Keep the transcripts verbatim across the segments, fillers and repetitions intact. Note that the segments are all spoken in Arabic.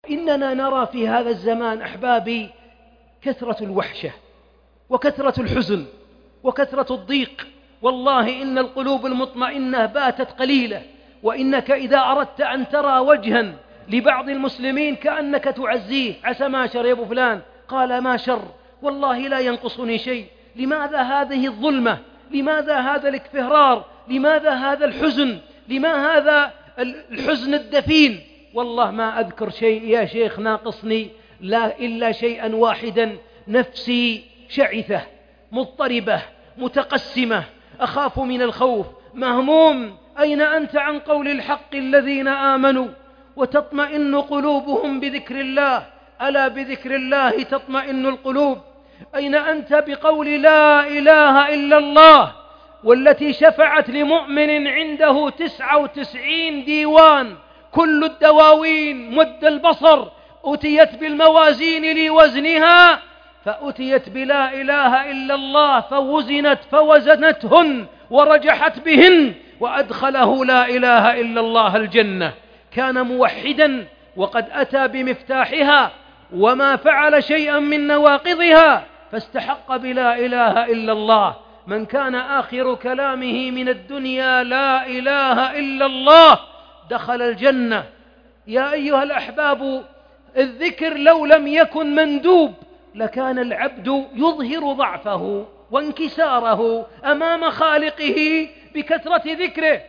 إننا نرى في هذا الزمان أحبابي كثرة الوحشة وكثرة الحزن وكثرة الضيق. والله إن القلوب المطمئنة باتت قليلة، وإنك إذا أردت أن ترى وجها لبعض المسلمين كأنك تعزيه: عسى ما شر يا أبو فلان، قال ما شر، والله لا ينقصني شيء. لماذا هذه الظلمة؟ لماذا هذا الاكفهرار؟ لماذا هذا الحزن؟ لما هذا الحزن الدفين؟ والله ما أذكر شيء يا شيخ ناقصني لا إلا شيئا واحدا: نفسي شعثة مضطربة متقسمة، أخاف من الخوف، مهموم. أين أنت عن قول الحق الذين آمنوا وتطمئن قلوبهم بذكر الله؟ ألا بذكر الله تطمئن القلوب. أين أنت بقول لا إله إلا الله والتي شفعت لمؤمن عنده تسعة وتسعين ديوان، كل الدواوين مد البصر أتيت بالموازين لوزنها، فأتيت بلا إله إلا الله فوزنت فوزنتهن ورجحت بهن، وأدخله لا إله إلا الله الجنة. كان موحدا وقد أتى بمفتاحها وما فعل شيئا من نواقضها، فاستحق بلا إله إلا الله. من كان آخر كلامه من الدنيا لا إله إلا الله دخل الجنة. يا أيها الأحباب، الذكر لو لم يكن مندوب لكان العبد يظهر ضعفه وانكساره أمام خالقه بكثرة ذكره.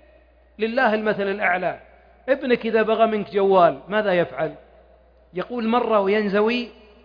لله المثل الأعلى. ابنك إذا بغى منك جوال ماذا يفعل؟ يقول مرة وينزوي،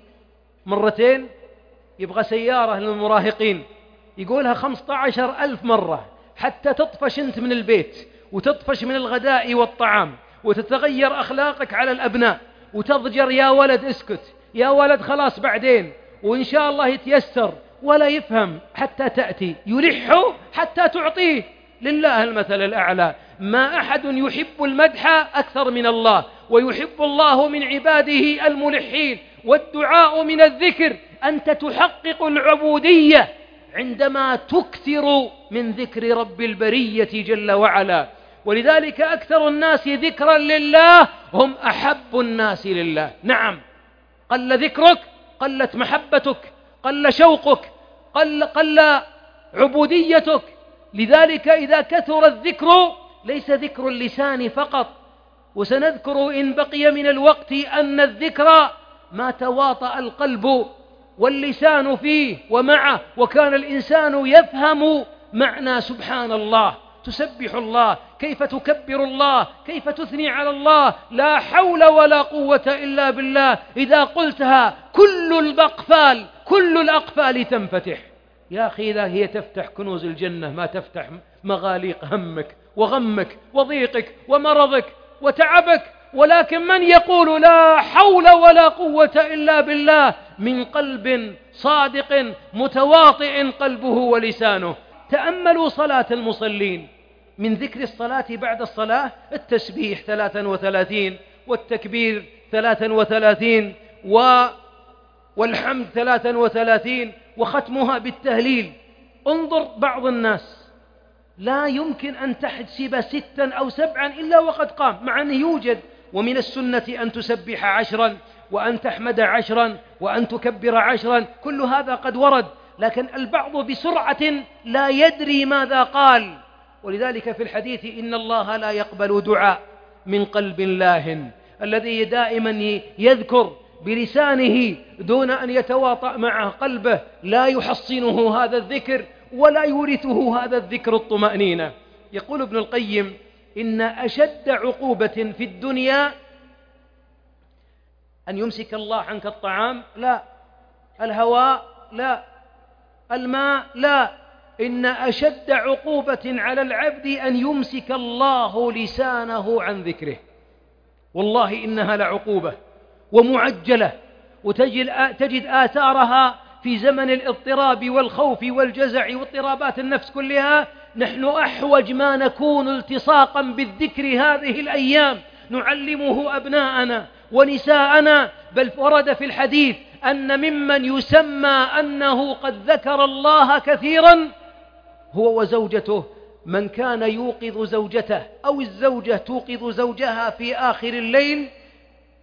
مرتين. يبغى سيارة للمراهقين يقولها خمسة عشر ألف مرة حتى تطفش أنت من البيت وتطفش من الغداء والطعام وتتغير أخلاقك على الأبناء وتضجر: يا ولد اسكت، يا ولد خلاص بعدين، وإن شاء الله يتيسر. ولا يفهم حتى تأتي، يلح حتى تعطيه. لله المثل الأعلى. ما أحد يحب المدح أكثر من الله، ويحب الله من عباده الملحين. والدعاء من الذكر. أنت تحقق العبودية عندما تكثر من ذكر رب البرية جل وعلا. ولذلك أكثر الناس ذكرا لله هم أحب الناس لله. نعم، قل ذكرك قلت محبتك، قل شوقك، قل, قل عبوديتك. لذلك إذا كثر الذكر ليس ذكر اللسان فقط. وسنذكر إن بقي من الوقت أن الذكر ما تواطأ القلب واللسان فيه ومعه، وكان الإنسان يفهم معنى سبحان الله، تسبح الله، كيف تكبر الله، كيف تثني على الله، لا حول ولا قوة إلا بالله. إذا قلتها كل الأقفال كل الأقفال تنفتح. يا أخي إذا هي تفتح كنوز الجنة ما تفتح مغاليق همك وغمك وضيقك ومرضك وتعبك. ولكن من يقول لا حول ولا قوة إلا بالله من قلب صادق متواطئ قلبه ولسانه. تأملوا صلاة المصلين. من ذكر الصلاة بعد الصلاة التسبيح ثلاثا وثلاثين، والتكبير ثلاثا وثلاثين، والحمد ثلاثا وثلاثين، وختمها بالتهليل. انظر بعض الناس لا يمكن أن تحسب ستا أو سبعا إلا وقد قام، مع أنه يوجد. ومن السنة أن تسبح عشرا، وأن تحمد عشرا، وأن تكبر عشرا، كل هذا قد ورد. لكن البعض بسرعة لا يدري ماذا قال. ولذلك في الحديث إن الله لا يقبل دعاء من قلب لاهٍ. الذي دائما يذكر بلسانه دون أن يتواطأ معه قلبه لا يحصنه هذا الذكر ولا يورثه هذا الذكر الطمأنينة. يقول ابن القيم: إن أشد عقوبة في الدنيا أن يمسك الله عنك الطعام، لا. الهواء، لا. الماء، لا. إن أشد عقوبة على العبد أن يمسك الله لسانه عن ذكره. والله إنها لعقوبة ومعجلة، وتجد آثارها في زمن الاضطراب والخوف والجزع واضطرابات النفس كلها. نحن أحوج ما نكون التصاقا بالذكر هذه الأيام، نعلمه أبناءنا ونساءنا. بل ورد في الحديث أن ممن يسمى أنه قد ذكر الله كثيرا هو وزوجته. من كان يوقظ زوجته أو الزوجة توقظ زوجها في آخر الليل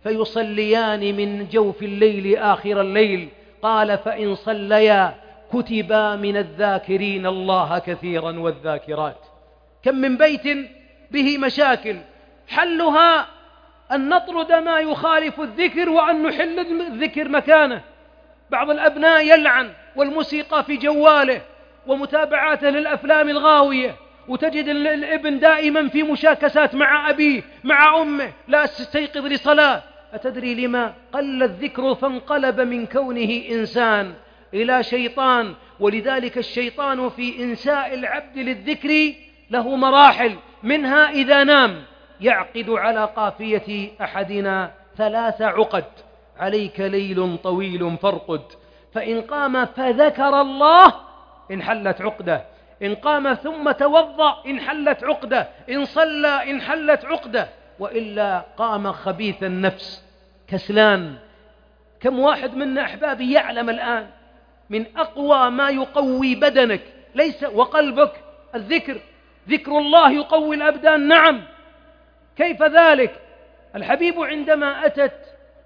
فيصليان من جوف الليل آخر الليل. قال فإن صليا كتبا من الذاكرين الله كثيرا والذاكرات. كم من بيت به مشاكل حلها أن نطرد ما يخالف الذكر وأن نحل الذكر مكانه. بعض الأبناء يلعن والموسيقى في جواله ومتابعاته للأفلام الغاوية، وتجد الابن دائما في مشاكسات مع أبيه مع أمه، لا تستيقظ لصلاة. أتدري لما؟ قل الذكر فانقلب من كونه إنسان إلى شيطان. ولذلك الشيطان في إنساء العبد للذكر له مراحل، منها إذا نام يعقد على قافية أحدنا ثلاث عقد: عليك ليل طويل فارقد، فإن قام فذكر الله انحلت عقده، إن قام ثم توضأ انحلت عقده، إن صلى انحلت عقده، وإلا قام خبيث النفس كسلان. كم واحد منا أحبابي يعلم الآن من أقوى ما يقوي بدنك ليس وقلبك الذكر. ذكر الله يقوي الأبدان، نعم. كيف ذلك؟ الحبيب عندما أتت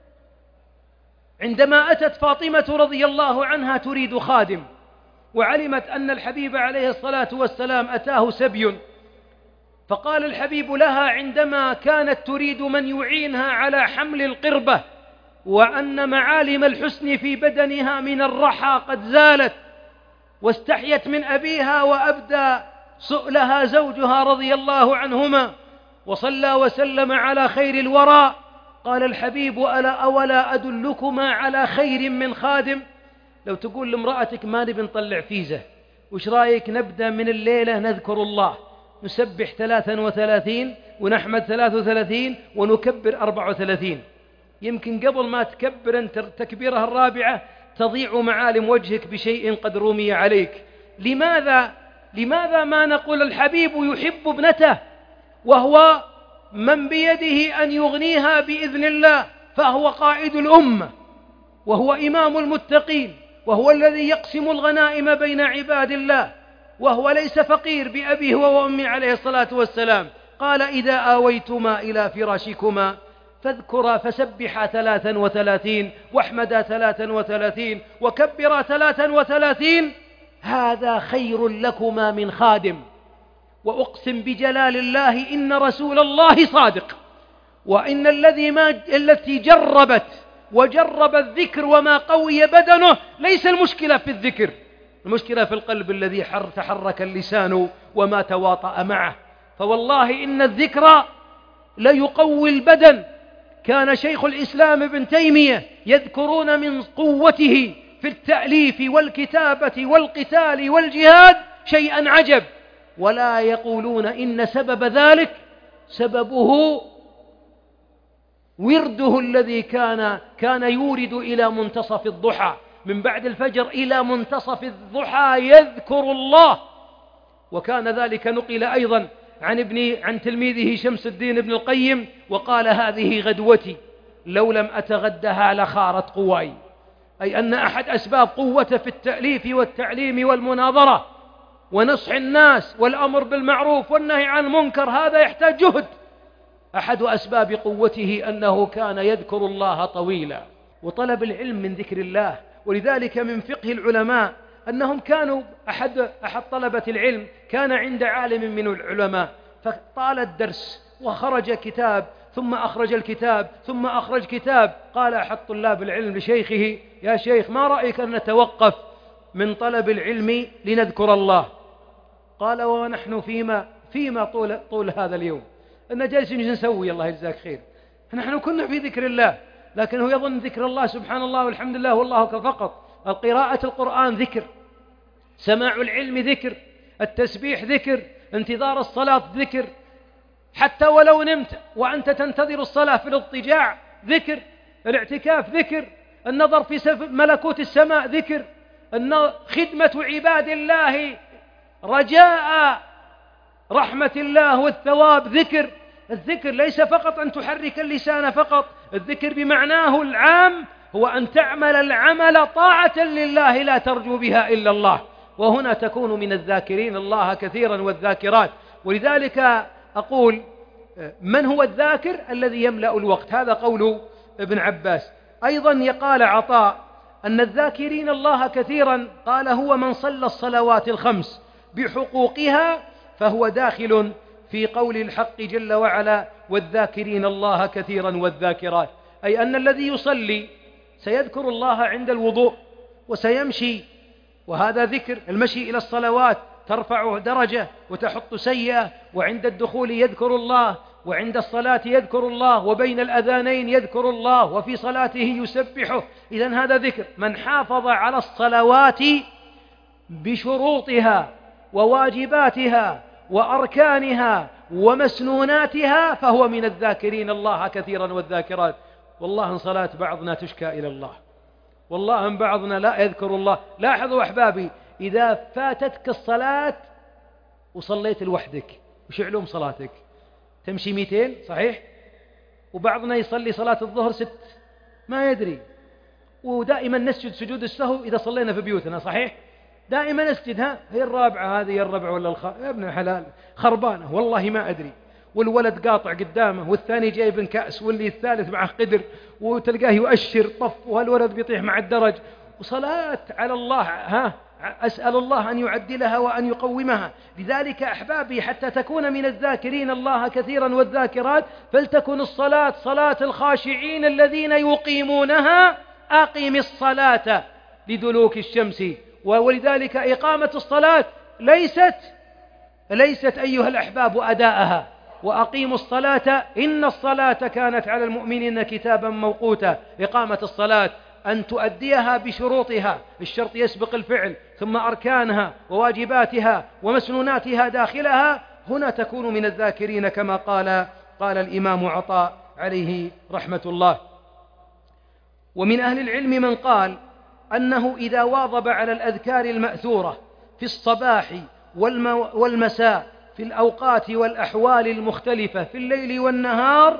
عندما أتت فاطمة رضي الله عنها تريد خادم، وعلمت أن الحبيب عليه الصلاة والسلام أتاه سبي، فقال الحبيب لها عندما كانت تريد من يعينها على حمل القربة وأن معالم الحسن في بدنها من الرحى قد زالت، واستحيت من أبيها وأبدى سؤلها زوجها رضي الله عنهما، وصلى وسلم على خير الورى، قال الحبيب ألا أولا أدلكما على خير من خادم؟ لو تقول لامرأتك ما نبي نطلع فيزة، وش رأيك نبدأ من الليلة نذكر الله، نسبح ثلاثا وثلاثين ونحمد ثلاث وثلاثين ونكبر أربع وثلاثين، يمكن قبل ما تكبر أنت تكبيرها الرابعة تضيع معالم وجهك بشيء قد رمي عليك. لماذا؟ لماذا ما نقول الحبيب يحب ابنته وهو من بيده أن يغنيها بإذن الله، فهو قائد الأمة وهو إمام المتقين وهو الذي يقسم الغنائم بين عباد الله، وهو ليس فقير بأبيه وأمي عليه الصلاة والسلام. قال إذا آويتما إلى فراشكما فاذكرا فسبحا ثلاثا وثلاثين واحمدا ثلاثا وثلاثين وكبرا ثلاثا وثلاثين، هذا خير لكما من خادم. وأقسم بجلال الله إن رسول الله صادق، وإن الذي ما التي جربت وجرب الذكر وما قوي بدنه ليس المشكلة في الذكر، المشكلة في القلب الذي تحرك اللسان وما تواطأ معه. فوالله إن الذكر لا يقوي البدن. كان شيخ الإسلام ابن تيمية يذكرون من قوته في التأليف والكتابة والقتال والجهاد شيئا عجب، ولا يقولون إن سبب ذلك سببه ورده الذي كان كان يورد إلى منتصف الضحى، من بعد الفجر إلى منتصف الضحى يذكر الله. وكان ذلك نقل أيضا عن ابن عن تلميذه شمس الدين ابن القيم، وقال هذه غدوتي لو لم أتغدها لخارت قواي، أي أن أحد أسباب قوته في التأليف والتعليم والمناظرة ونصح الناس والأمر بالمعروف والنهي عن المنكر، هذا يحتاج جهد. أحد أسباب قوته أنه كان يذكر الله طويلا، وطلب العلم من ذكر الله. ولذلك من فقه العلماء أنهم كانوا أحد, أحد طلبة العلم كان عند عالم من العلماء فطال الدرس وخرج كتاب ثم أخرج الكتاب ثم أخرج كتاب، قال أحد طلاب العلم لشيخه يا شيخ ما رأيك أن نتوقف من طلب العلم لنذكر الله؟ قال ونحن فيما فيما طول, طول هذا اليوم أن جالسين نسوي الله يجزاك خير، نحن كنا في ذكر الله، لكن هو يظن ذكر الله سبحان الله والحمد لله والله فقط. القراءة القرآن ذكر، سماع العلم ذكر، التسبيح ذكر، انتظار الصلاة ذكر، حتى ولو نمت وأنت تنتظر الصلاة في الاضطجاع ذكر، الاعتكاف ذكر، النظر في ملكوت السماء ذكر، خدمة عباد الله رجاء رحمة الله والثواب ذكر. الذكر ليس فقط أن تحرك اللسان فقط، الذكر بمعناه العام هو أن تعمل العمل طاعة لله لا ترجو بها إلا الله، وهنا تكون من الذاكرين الله كثيرا والذاكرات. ولذلك أقول من هو الذاكر؟ الذي يملأ الوقت. هذا قول ابن عباس. أيضا قال عطاء أن الذاكرين الله كثيرا قال هو من صلى الصلوات الخمس بحقوقها فهو داخل في قول الحق جل وعلا والذاكرين الله كثيرا والذاكرات، أي أن الذي يصلي سيذكر الله عند الوضوء وسيمشي، وهذا ذكر. المشي إلى الصلوات ترفع درجة وتحط سيئة، وعند الدخول يذكر الله، وعند الصلاة يذكر الله، وبين الأذانين يذكر الله، وفي صلاته يسبحه. إذن هذا ذكر. من حافظ على الصلوات بشروطها وواجباتها وأركانها ومسنوناتها فهو من الذاكرين الله كثيرا والذاكرات. والله ان صلاة بعضنا تشكى إلى الله، والله ان بعضنا لا يذكر الله. لاحظوا أحبابي، إذا فاتتك الصلاة وصليت لوحدك وش علوم صلاتك؟ تمشي مئتين صحيح، وبعضنا يصلي صلاة الظهر ست ما يدري. ودائما نسجد سجود السهو إذا صلينا في بيوتنا صحيح، دائما نسجد. ها هي الرابعة هذه، الربع ولا الخ... يا ابن الحلال خربانة والله ما أدري. والولد قاطع قدامه، والثاني جايب كأس، واللي الثالث معه قدر، وتلقاه يؤشر طف، وهالولد بيطيح مع الدرج. وصلاة على الله، ها أسأل الله أن يعدلها وأن يقومها. لذلك أحبابي حتى تكون من الذاكرين الله كثيرا والذاكرات فلتكن الصلاة صلاة الخاشعين الذين يقيمونها. أقم الصلاة لدلوك الشمس. ولذلك إقامة الصلاة ليست ليست أيها الأحباب أداءها. وأقيموا الصلاة إن الصلاة كانت على المؤمنين كتابا موقوتا. إقامة الصلاة أن تؤديها بشروطها، الشرط يسبق الفعل، ثم أركانها وواجباتها ومسنوناتها داخلها. هنا تكون من الذاكرين كما قال قال الإمام عطاء عليه رحمة الله. ومن أهل العلم من قال أنه إذا واظب على الأذكار المأثورة في الصباح والمساء في الأوقات والأحوال المختلفة في الليل والنهار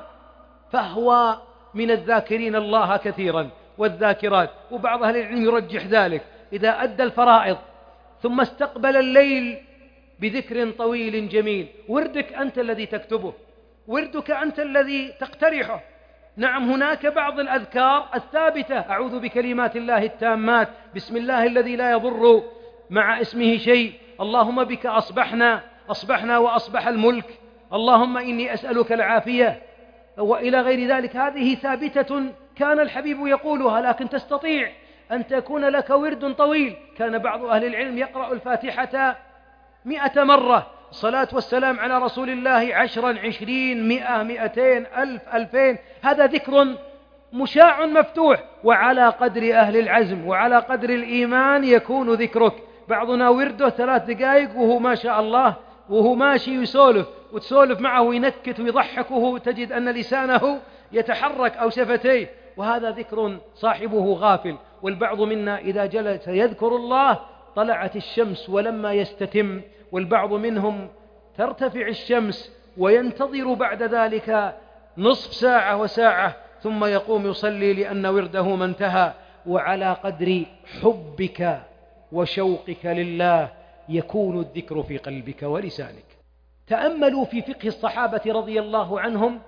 فهو من الذاكرين الله كثيرا والذاكرات. وبعض أهل العلم يرجح ذلك، إذا أدى الفرائض ثم استقبل الليل بذكر طويل جميل. وردك أنت الذي تكتبه، وردك أنت الذي تقترحه. نعم هناك بعض الأذكار الثابتة، أعوذ بكلمات الله التامات، بسم الله الذي لا يضر مع اسمه شيء، اللهم بك أصبحنا أصبحنا وأصبح الملك، اللهم إني أسألك العافية، وإلى غير ذلك. هذه ثابتة كان الحبيب يقولها، لكن تستطيع أن تكون لك ورد طويل. كان بعض أهل العلم يقرأ الفاتحة مئة مرة، الصلاة والسلام على رسول الله عشرا عشرين مئة مئتين ألف ألفين. هذا ذكر مشاع مفتوح، وعلى قدر أهل العزم وعلى قدر الإيمان يكون ذكرك. بعضنا ورده ثلاث دقائق وهو ما شاء الله وهو ماشي يسولف، وتسولف معه وينكت ويضحكه، تجد أن لسانه يتحرك أو شفتيه، وهذا ذكر صاحبه غافل. والبعض منا إذا جلس يذكر الله طلعت الشمس ولما يستتم، والبعض منهم ترتفع الشمس وينتظر بعد ذلك نصف ساعة وساعة ثم يقوم يصلي لأن ورده ما انتهى. وعلى قدر حبك وشوقك لله يكون الذكر في قلبك ولسانك. تأملوا في فقه الصحابة رضي الله عنهم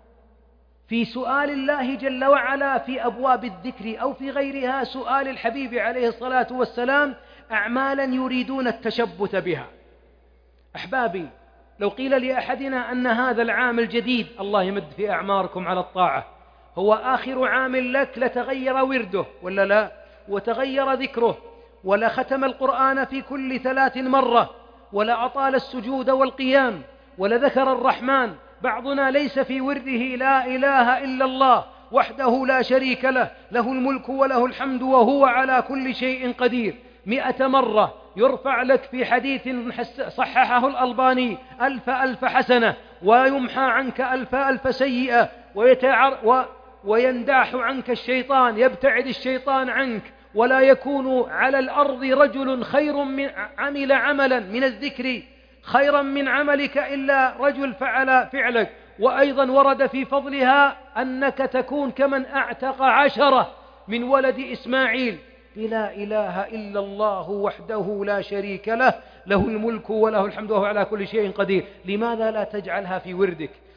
في سؤال الله جل وعلا في أبواب الذكر أو في غيرها، سؤال الحبيب عليه الصلاة والسلام أعمالا يريدون التشبث بها. أحبابي، لو قيل لأحدنا أن هذا العام الجديد، الله يمد في أعماركم على الطاعة، هو آخر عام لك، لتغير ورده ولا لا، وتغير ذكره، ولا ختم القرآن في كل ثلاث مرة، ولا أطال السجود والقيام، ولا ذكر الرحمن. بعضنا ليس في ورده لا إله إلا الله وحده لا شريك له، له الملك وله الحمد وهو على كل شيء قدير. مئة مرة يرفع لك في حديث صححه الألباني ألف ألف حسنة، ويمحى عنك ألف ألف سيئة، ويتعر و وينداح عنك الشيطان، يبتعد الشيطان عنك، ولا يكون على الأرض رجل خير من عمل عملا من الذكر خيرا من عملك إلا رجل فعل فعلك. وأيضا ورد في فضلها أنك تكون كمن أعتق عشرة من ولد إسماعيل لا إله إلا الله وحده لا شريك له، له الملك وله الحمد وهو على كل شيء قدير. لماذا لا تجعلها في وردك؟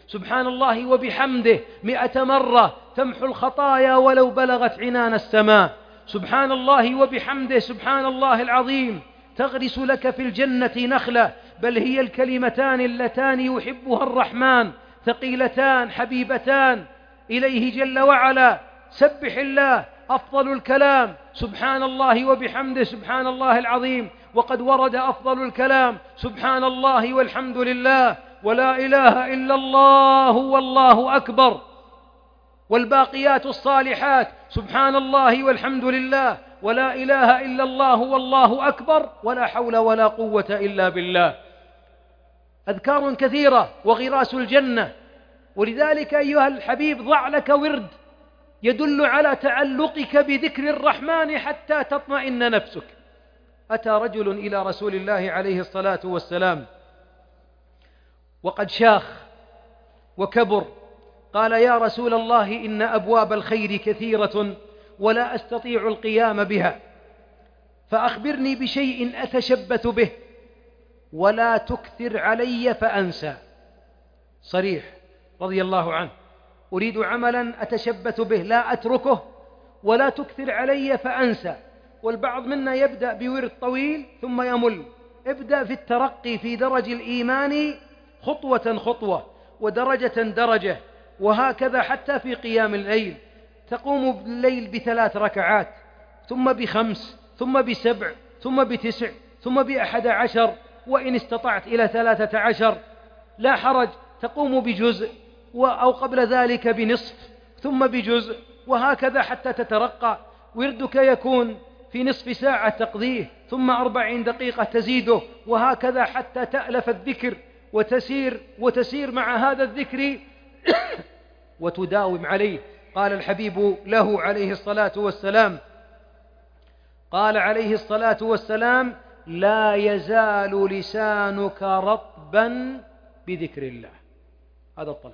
سبحان الله وبحمده مئة مرة تمحو الخطايا ولو بلغت عنان السماء. سبحان الله وبحمده سبحان الله العظيم تغرس لك في الجنة نخلة، بل هي الكلمتان اللتان يحبها الرحمن ثقيلتان حبيبتان إليه جل وعلا. سبح الله أفضل الكلام سبحان الله وبحمده سبحان الله العظيم، وقد ورد أفضل الكلام سبحان الله والحمد لله ولا إله إلا الله والله أكبر، والباقيات الصالحات سبحان الله والحمد لله ولا إله إلا الله والله أكبر ولا حول ولا قوة إلا بالله. أذكار كثيرة وغراس الجنة. ولذلك أيها الحبيب ضع لك ورد يدل على تعلقك بذكر الرحمن حتى تطمئن نفسك. أتى رجل إلى رسول الله عليه الصلاة والسلام وقد شاخ وكبر، قال: يا رسول الله إن أبواب الخير كثيرة ولا أستطيع القيام بها، فأخبرني بشيء أتشبث به ولا تكثر علي فأنسى. صريح رضي الله عنه: أريد عملا أتشبث به لا أتركه ولا تكثر علي فأنسى. والبعض منا يبدأ بورد طويل ثم يمل. ابدأ في الترقي في درج الإيمان خطوة خطوة ودرجة درجة، وهكذا حتى في قيام الليل. تقوم بالليل بثلاث ركعات ثم بخمس ثم بسبع ثم بتسع ثم بأحد عشر، وإن استطعت إلى ثلاثة عشر لا حرج. تقوم بجزء أو قبل ذلك بنصف ثم بجزء، وهكذا حتى تترقى. وردك يكون في نصف ساعة تقضيه ثم أربعين دقيقة تزيده، وهكذا حتى تألف الذكر وتسير وتسير مع هذا الذكر وتداوم عليه. قال الحبيب له عليه الصلاة والسلام قال عليه الصلاة والسلام: لا يزال لسانك رطبا بذكر الله. هذا الطلب.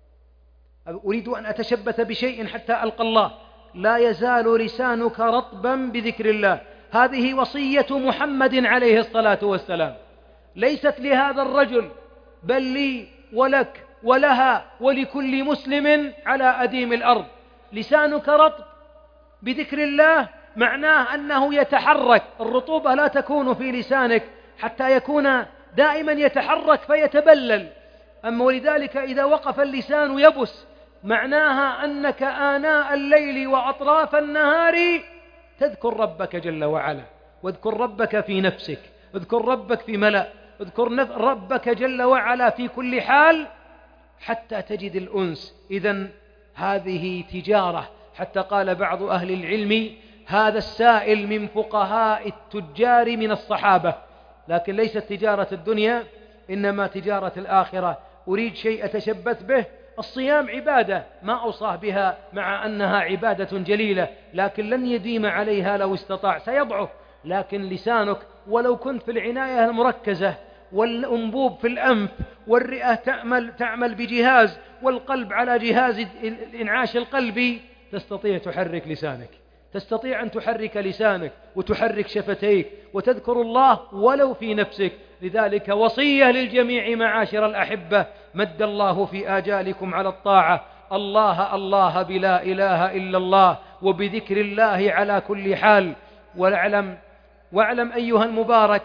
أريد أن أتشبث بشيء حتى ألقى الله. لا يزال لسانك رطبا بذكر الله. هذه وصية محمد عليه الصلاة والسلام، ليست لهذا الرجل بل لي ولك ولها ولكل مسلم على أديم الأرض. لسانك رطب بذكر الله معناه أنه يتحرك. الرطوبة لا تكون في لسانك حتى يكون دائما يتحرك فيتبلل. أما ولذلك إذا وقف اللسان يبس معناها أنك آناء الليل وأطراف النهار تذكر ربك جل وعلا. واذكر ربك في نفسك، اذكر ربك في ملأ، اذكر ربك جل وعلا في كل حال حتى تجد الأنس. إذن هذه تجارة. حتى قال بعض أهل العلم: هذا السائل من فقهاء التجار من الصحابة. لكن ليست تجارة الدنيا، إنما تجارة الآخرة. أريد شيء أتشبث به. الصيام عبادة ما أوصاه بها، مع أنها عبادة جليلة، لكن لن يديم عليها لو استطاع، سيضعف. لكن لسانك ولو كنت في العناية المركزة والأنبوب في الأنف والرئة تعمل, تعمل بجهاز والقلب على جهاز الإنعاش القلبي، تستطيع تحرك لسانك، تستطيع أن تحرك لسانك وتحرك شفتيك وتذكر الله ولو في نفسك. لذلك وصية للجميع معاشر الأحبة: مد الله في آجالكم على الطاعة، الله الله بلا إله إلا الله، وبذكر الله على كل حال. واعلم واعلم أيها المبارك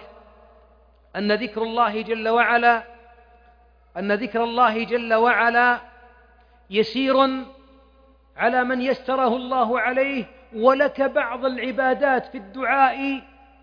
أن ذكر الله جل وعلا أن ذكر الله جل وعلا يسير على من يسره الله عليه، ولك بعض العبادات في الدعاء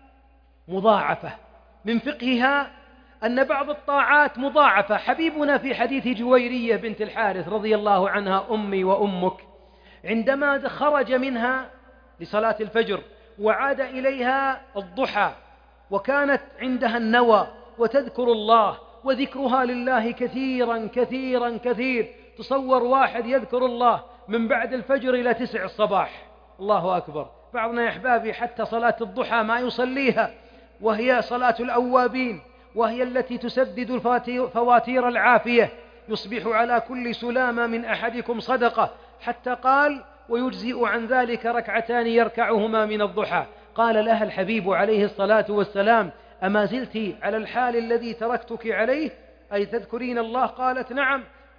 مضاعفة. من فقهها أن بعض الطاعات مضاعفة. حبيبنا في حديث جويرية بنت الحارث رضي الله عنها أمي وأمك، عندما خرج منها لصلاة الفجر وعاد إليها الضحى وكانت عندها النوى وتذكر الله، وذكرها لله كثيرا كثيرا كثير. تصور واحد يذكر الله من بعد الفجر إلى تسع الصباح، الله أكبر. بعضنا يا أحبابي حتى صلاة الضحى ما يصليها، وهي صلاة الأوابين، وهي التي تسدد فواتير العافية. يصبح على كل سلامة من أحدكم صدقة، حتى قال: ويجزئ عن ذلك ركعتان يركعهما من الضحى. قال لها الحبيب عليه الصلاة والسلام: أما زلت على الحال الذي تركتك عليه، أي تذكرين الله؟ قالت: نعم.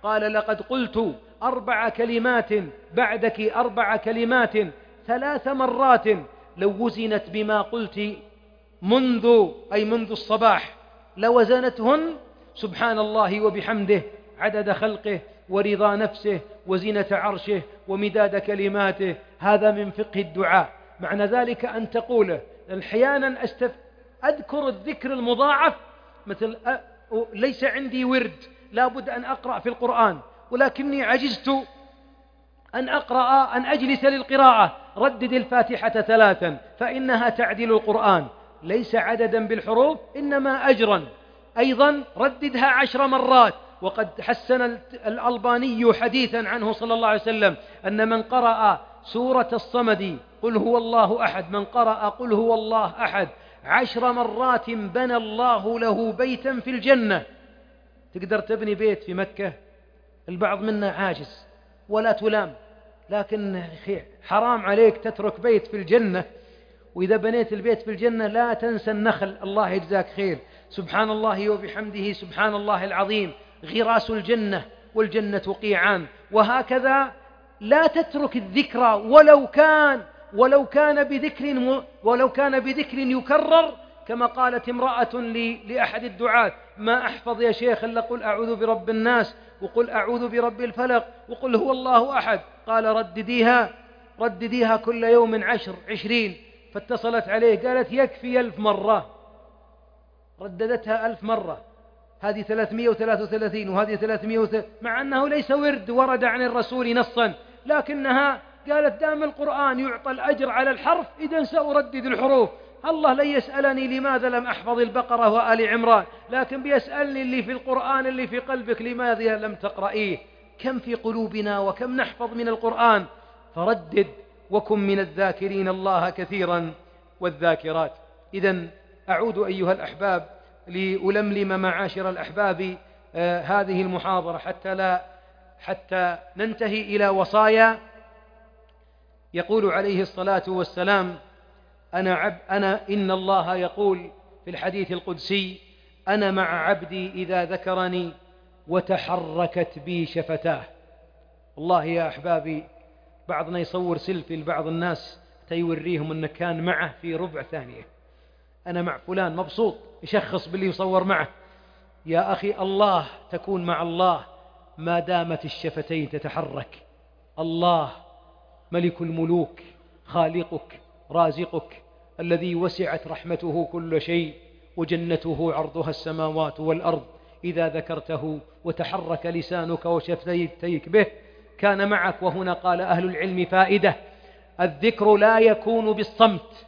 قال لقد قلت أربع كلمات بعدك أربع كلمات ثلاث مرات لو وزنت بما قلت منذ أي منذ الصباح لوزنتهن سبحان الله وبحمده عدد خلقه ورضا نفسه وزنة عرشه ومداد كلماته. هذا من فقه الدعاء. معنى ذلك أن تقوله. أحيانا أستف... أذكر الذكر المضاعف مثل أ... ليس عندي ورد لا بد أن أقرأ في القرآن ولكني عجزت أن أقرأ أن أجلس للقراءة. ردد الفاتحة ثلاثا فإنها تعدل القرآن، ليس عددا بالحروف إنما أجرا. أيضا رددها عشر مرات. وقد حسن الألباني حديثا عنه صلى الله عليه وسلم أن من قرأ سورة الصمد قل هو الله أحد، من قرأ قل هو الله أحد عشر مرات بنى الله له بيتا في الجنة. تقدر تبني بيت في مكة؟ البعض منا عاجز ولا تلام، لكن حرام عليك تترك بيت في الجنة. وإذا بنيت البيت في الجنة لا تنسى النخل، الله يجزاك خير. سبحان الله وبحمده سبحان الله العظيم غراس الجنة والجنة قيعان. وهكذا لا تترك الذكرى ولو كان ولو كان بذكر ولو كان بذكر يكرر. كما قالت امرأة لأحد الدعاة ما أحفظ يا شيخ إلا قل أعوذ برب الناس وقل أعوذ برب الفلق وقل هو الله أحد. قال ردديها ردديها كل يوم عشر عشرين. فاتصلت عليه قالت يكفي ألف مرة. رددتها ألف مرة. هذه ثلاثمائة وثلاثة وثلاثين وهذه ثلاثمائة وثلاثين، مع أنه ليس ورد ورد عن الرسول نصا، لكنها قالت دام القرآن يعطى الأجر على الحرف إذن سأردد الحروف. الله لا يسألني لماذا لم أحفظ البقرة وآل عمران، لكن بيسألني اللي في القرآن اللي في قلبك لماذا لم تقرأيه. كم في قلوبنا وكم نحفظ من القرآن. فردد وكن من الذاكرين الله كثيرا والذاكرات. إذن أعود أيها الأحباب لألملم معاشر الأحباب آه هذه المحاضرة حتى لا حتى ننتهي إلى وصايا. يقول عليه الصلاة والسلام أنا عب أنا إن الله يقول في الحديث القدسي أنا مع عبدي إذا ذكرني وتحركت بي شفتاه. والله يا أحبابي بعضنا يصور سيلفي لبعض الناس تيوريهم أنه كان معه في ربع ثانية. أنا مع فلان مبسوط يشخص باللي يصور معه. يا أخي الله تكون مع الله ما دامت الشفتين تتحرك. الله ملك الملوك خالقك رازقك الذي وسعت رحمته كل شيء وجنته عرضها السماوات والأرض. إذا ذكرته وتحرك لسانك وشفتيك به كان معك. وهنا قال أهل العلم فائدة: الذكر لا يكون بالصمت،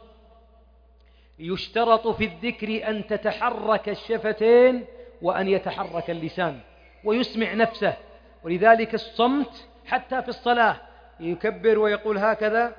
يشترط في الذكر أن تتحرك الشفتين وأن يتحرك اللسان ويسمع نفسه. ولذلك الصمت حتى في الصلاة يكبر ويقول هكذا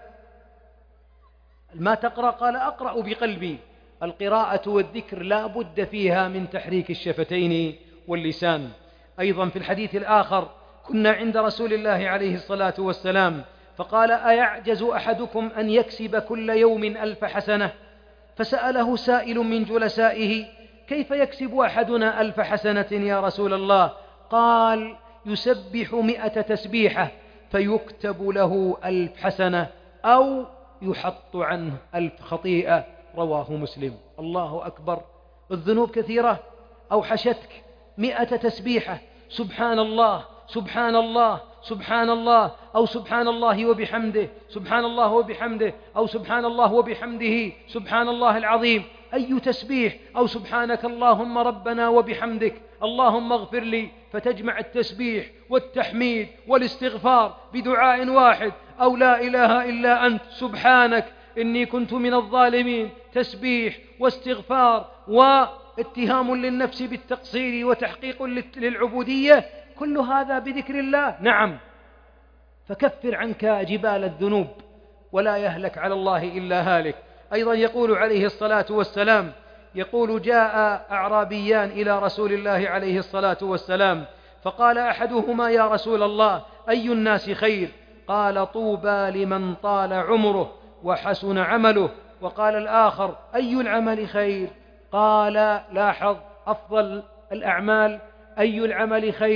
ما تقرأ؟ قال أقرأ بقلبي. القراءة والذكر لا بد فيها من تحريك الشفتين واللسان. أيضا في الحديث الآخر كنا عند رسول الله عليه الصلاة والسلام فقال أيعجز أحدكم أن يكسب كل يوم ألف حسنة؟ فسأله سائل من جلسائه كيف يكسب أحدنا ألف حسنة يا رسول الله؟ قال يسبح مئة تسبيحة فيكتب له ألف حسنة أو يحط عنه ألف خطيئة. رواه مسلم. الله أكبر. الذنوب كثيرة أوحشتك مئة تسبيحة سبحان الله سبحان الله سبحان الله أو سبحان الله وبحمده سبحان الله وبحمده أو سبحان الله وبحمده سبحان الله العظيم. أي تسبيح. أو سبحانك اللهم ربنا وبحمدك اللهم اغفر لي. فتجمع التسبيح والتحميد والاستغفار بدعاء واحد. أو لا إله إلا أنت سبحانك إني كنت من الظالمين. تسبيح واستغفار واتهام للنفس بالتقصير وتحقيق للعبودية. كل هذا بذكر الله. نعم. فكفر عنك جبال الذنوب ولا يهلك على الله إلا هالك. أيضا يقول عليه الصلاة والسلام يقول جاء أعرابيان إلى رسول الله عليه الصلاة والسلام فقال أحدهما يا رسول الله أي الناس خير؟ قال طوبى لمن طال عمره وحسن عمله. وقال الآخر أي العمل خير؟ قال لاحظ أفضل الأعمال أي العمل خير؟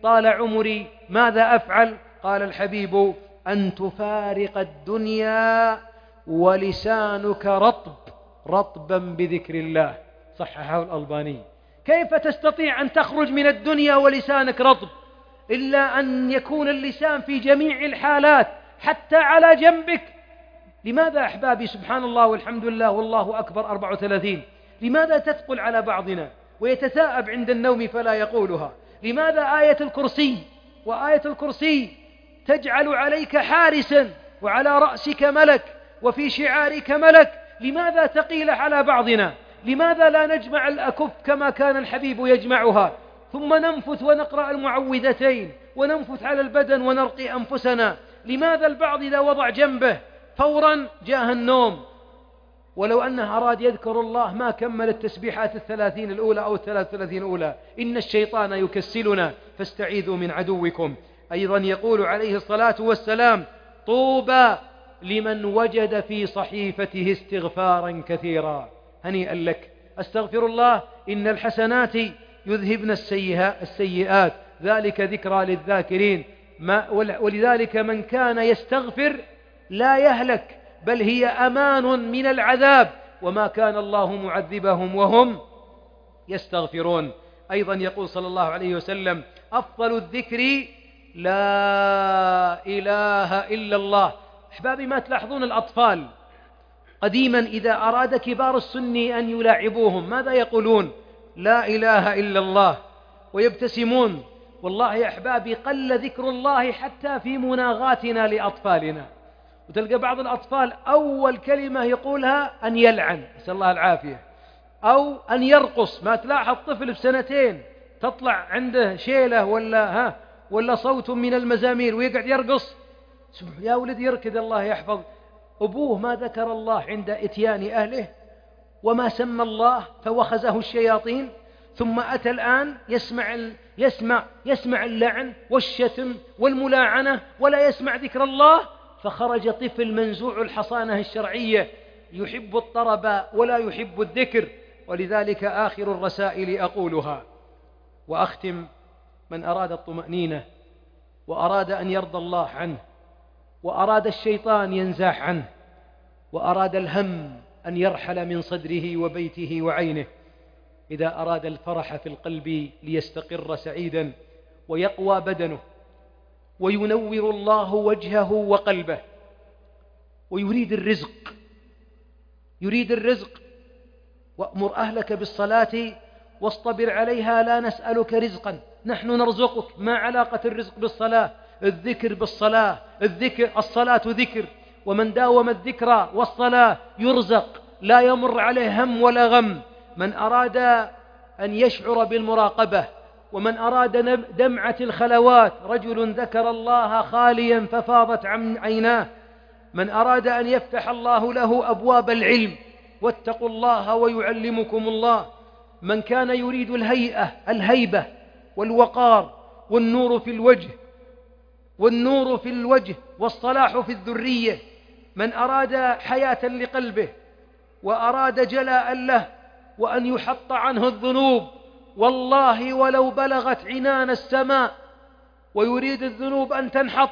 طال عمري ماذا أفعل؟ قال الحبيب أن تفارق الدنيا ولسانك رطب رطبا بذكر الله، صححه الألباني. كيف تستطيع أن تخرج من الدنيا ولسانك رطب؟ إلا أن يكون اللسان في جميع الحالات حتى على جنبك. لماذا أحبابي سبحان الله والحمد لله والله أكبر أربعة وثلاثين، لماذا تثقل على بعضنا ويتثاءب عند النوم فلا يقولها؟ لماذا آية الكرسي وآية الكرسي تجعل عليك حارسا وعلى رأسك ملك وفي شعارك ملك؟ لماذا تقيل على بعضنا؟ لماذا لا نجمع الأكف كما كان الحبيب يجمعها، ثم ننفث ونقرأ المعوذتين وننفث على البدن ونرقي أنفسنا؟ لماذا البعض إذا وضع جنبه فورا جاه النوم، ولو أنه أراد يذكر الله ما كمل التسبيحات الثلاثين الأولى أو الثلاث ثلاثين الأولى؟ إن الشيطان يكسلنا فاستعيذوا من عدوكم. أيضا يقول عليه الصلاة والسلام: طوبى لمن وجد في صحيفته استغفارا كثيرا. هنيئا لك، استغفر الله إن الحسنات يذهبن السيئات ذلك ذكرى للذاكرين. ما ولذلك من كان يستغفر لا يهلك، بل هي أمان من العذاب، وما كان الله معذبهم وهم يستغفرون. أيضا يقول صلى الله عليه وسلم: أفضل الذكر لا إله إلا الله. أحبابي، ما تلاحظون الأطفال قديما إذا أراد كبار السن أن يلاعبوهم ماذا يقولون؟ لا إله إلا الله، ويبتسمون. والله يا أحبابي قل ذكر الله حتى في مناغاتنا لأطفالنا، وتلقى بعض الأطفال أول كلمة يقولها أن يلعن، نسأل الله العافية، أو أن يرقص. ما تلاحظ طفل بسنتين تطلع عنده شيلة ولا ها ولا صوت من المزامير ويقعد يرقص؟ يا ولد يركض الله يحفظ. أبوه ما ذكر الله عند إتيان أهله وما سمى الله فوخزه الشياطين، ثم أتى الآن يسمع يسمع يسمع اللعن والشتم والملاعنة ولا يسمع ذكر الله، فخرج طفل منزوع الحصانة الشرعية يحب الطرب ولا يحب الذكر. ولذلك آخر الرسائل أقولها وأختم: من أراد الطمأنينة وأراد أن يرضى الله عنه، وأراد الشيطان ينزاح عنه، وأراد الهم أن يرحل من صدره وبيته وعينه، إذا أراد الفرح في القلب ليستقر سعيدا ويقوى بدنه وينور الله وجهه وقلبه ويريد الرزق يريد الرزق وأمر أهلك بالصلاة واصطبر عليها لا نسألك رزقا نحن نرزقك. ما علاقة الرزق بالصلاة؟ الذكر بالصلاة، الذكر الصلاة ذكر، ومن داوم الذكر والصلاة يرزق لا يمر عليه هم ولا غم. من أراد أن يشعر بالمراقبة، ومن أراد دمعة الخلوات، رجل ذكر الله خاليا ففاضت عيناه. من أراد أن يفتح الله له أبواب العلم، واتقوا الله ويعلمكم الله. من كان يريد الهيئة الهيبة والوقار والنور في الوجه والنور في الوجه والصلاح في الذرية، من أراد حياة لقلبه وأراد جلاء له وأن يحط عنه الذنوب، والله ولو بلغت عنان السماء ويريد الذنوب أن تنحط،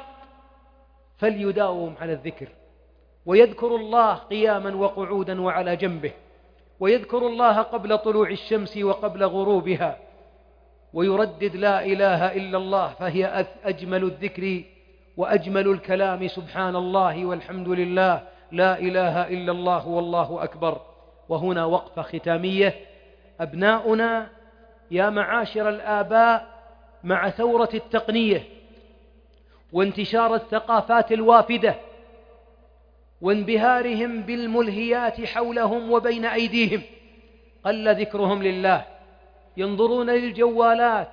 فليداوم على الذكر ويذكر الله قياما وقعودا وعلى جنبه، ويذكر الله قبل طلوع الشمس وقبل غروبها، ويردد لا إله إلا الله، فهي أجمل الذكر وأجمل الكلام. سبحان الله والحمد لله لا إله إلا الله والله أكبر. وهنا وقفة ختامية. أبناؤنا يا معاشر الآباء، مع ثورة التقنية وانتشار الثقافات الوافدة وانبهارهم بالملهيات حولهم وبين أيديهم، قل ذكرهم لله. ينظرون للجوالات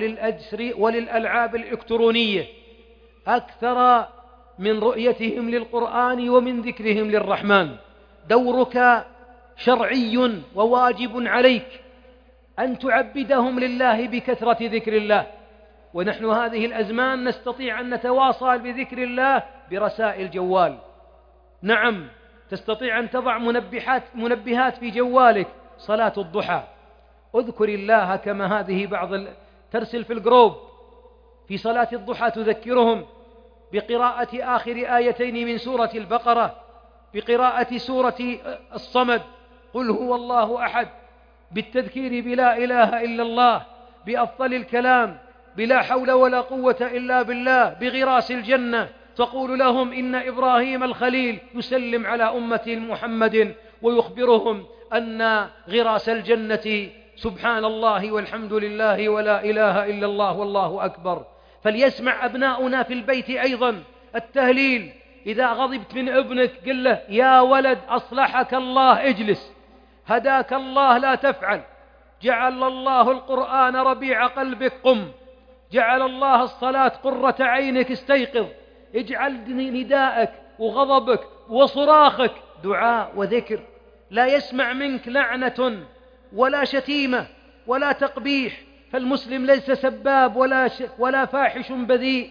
وللألعاب الإلكترونية أكثر من رؤيتهم للقرآن ومن ذكرهم للرحمن. دورك شرعي وواجب عليك أن تعبدهم لله بكثرة ذكر الله. ونحن هذه الأزمان نستطيع أن نتواصل بذكر الله برسائل جوال. نعم، تستطيع أن تضع منبهات, منبهات في جوالك، صلاة الضحى، اذكر الله كما هذه بعض ال... ترسل في الجروب في صلاة الضحى تذكرهم بقراءة آخر آيتين من سورة البقرة، بقراءة سورة الصمد قل هو الله أحد، بالتذكير بلا إله إلا الله، بأفضل الكلام بلا حول ولا قوة إلا بالله، بغراس الجنة. تقول لهم إن إبراهيم الخليل يسلم على أمة محمد ويخبرهم أن غراس الجنة سبحان الله والحمد لله ولا إله إلا الله والله أكبر. فليسمع أبناؤنا في البيت أيضا التهليل. إذا غضبت من ابنك قل له يا ولد أصلحك الله اجلس، هداك الله لا تفعل، جعل الله القرآن ربيع قلبك قم، جعل الله الصلاة قرة عينك استيقظ. اجعل نداءك وغضبك وصراخك دعاء وذكر. لا يسمع منك لعنة ولا شتيمة ولا تقبيح، فالمسلم ليس سباب ولا, ش... ولا فاحش بذيء.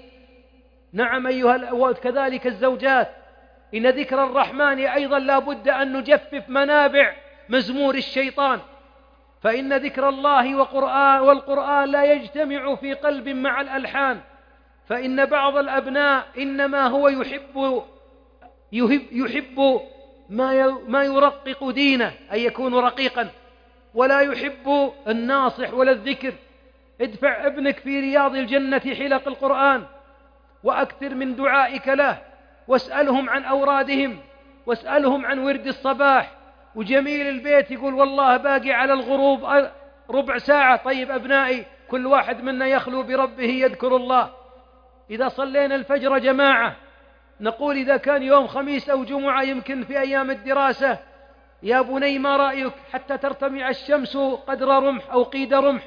نعم أيها الأخوة، كذلك الزوجات، إن ذكر الرحمن أيضا لا بد أن نجفف منابع مزمور الشيطان، فإن ذكر الله وقرآن والقرآن لا يجتمع في قلب مع الألحان. فإن بعض الأبناء إنما هو يحب يحب, يحب ما ما يرقق دينه، أي يكون رقيقا، ولا يحب الناصح ولا الذكر. ادفع ابنك في رياض الجنة حلق القرآن، وأكثر من دعائك له، واسألهم عن أورادهم، واسألهم عن ورد الصباح. وجميل البيت يقول والله باقي على الغروب ربع ساعة. طيب أبنائي كل واحد منا يخلو بربه يذكر الله. إذا صلينا الفجر جماعة نقول إذا كان يوم خميس أو جمعة يمكن في أيام الدراسة يا بني ما رأيك حتى ترتمع الشمس قدر رمح أو قيد رمح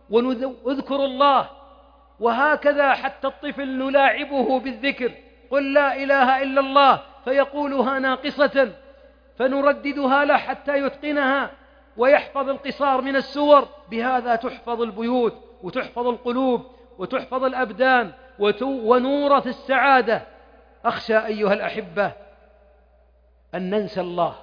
واذكر الله. وهكذا حتى الطفل نلاعبه بالذكر، قل لا إله إلا الله فيقولها ناقصة، فنرددها له حتى يتقنها ويحفظ القصار من السور. بهذا تحفظ البيوت وتحفظ القلوب وتحفظ الأبدان ونورث السعادة. أخشى أيها الأحبة أن ننسى الله،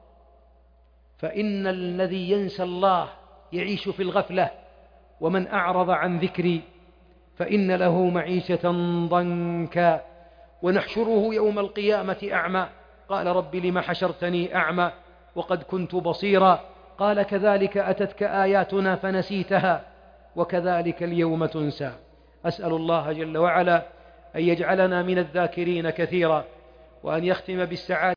فإن الذي ينسى الله يعيش في الغفلة. ومن أعرض عن ذكري فإن له معيشة ضنكا ونحشره يوم القيامة أعمى. قال رب لم حشرتني أعمى وقد كنت بصيرا. قال كذلك أتتك آياتنا فنسيتها وكذلك اليوم تنسى. أسأل الله جل وعلا أن يجعلنا من الذاكرين كثيرا، وأن يختم بالسعادة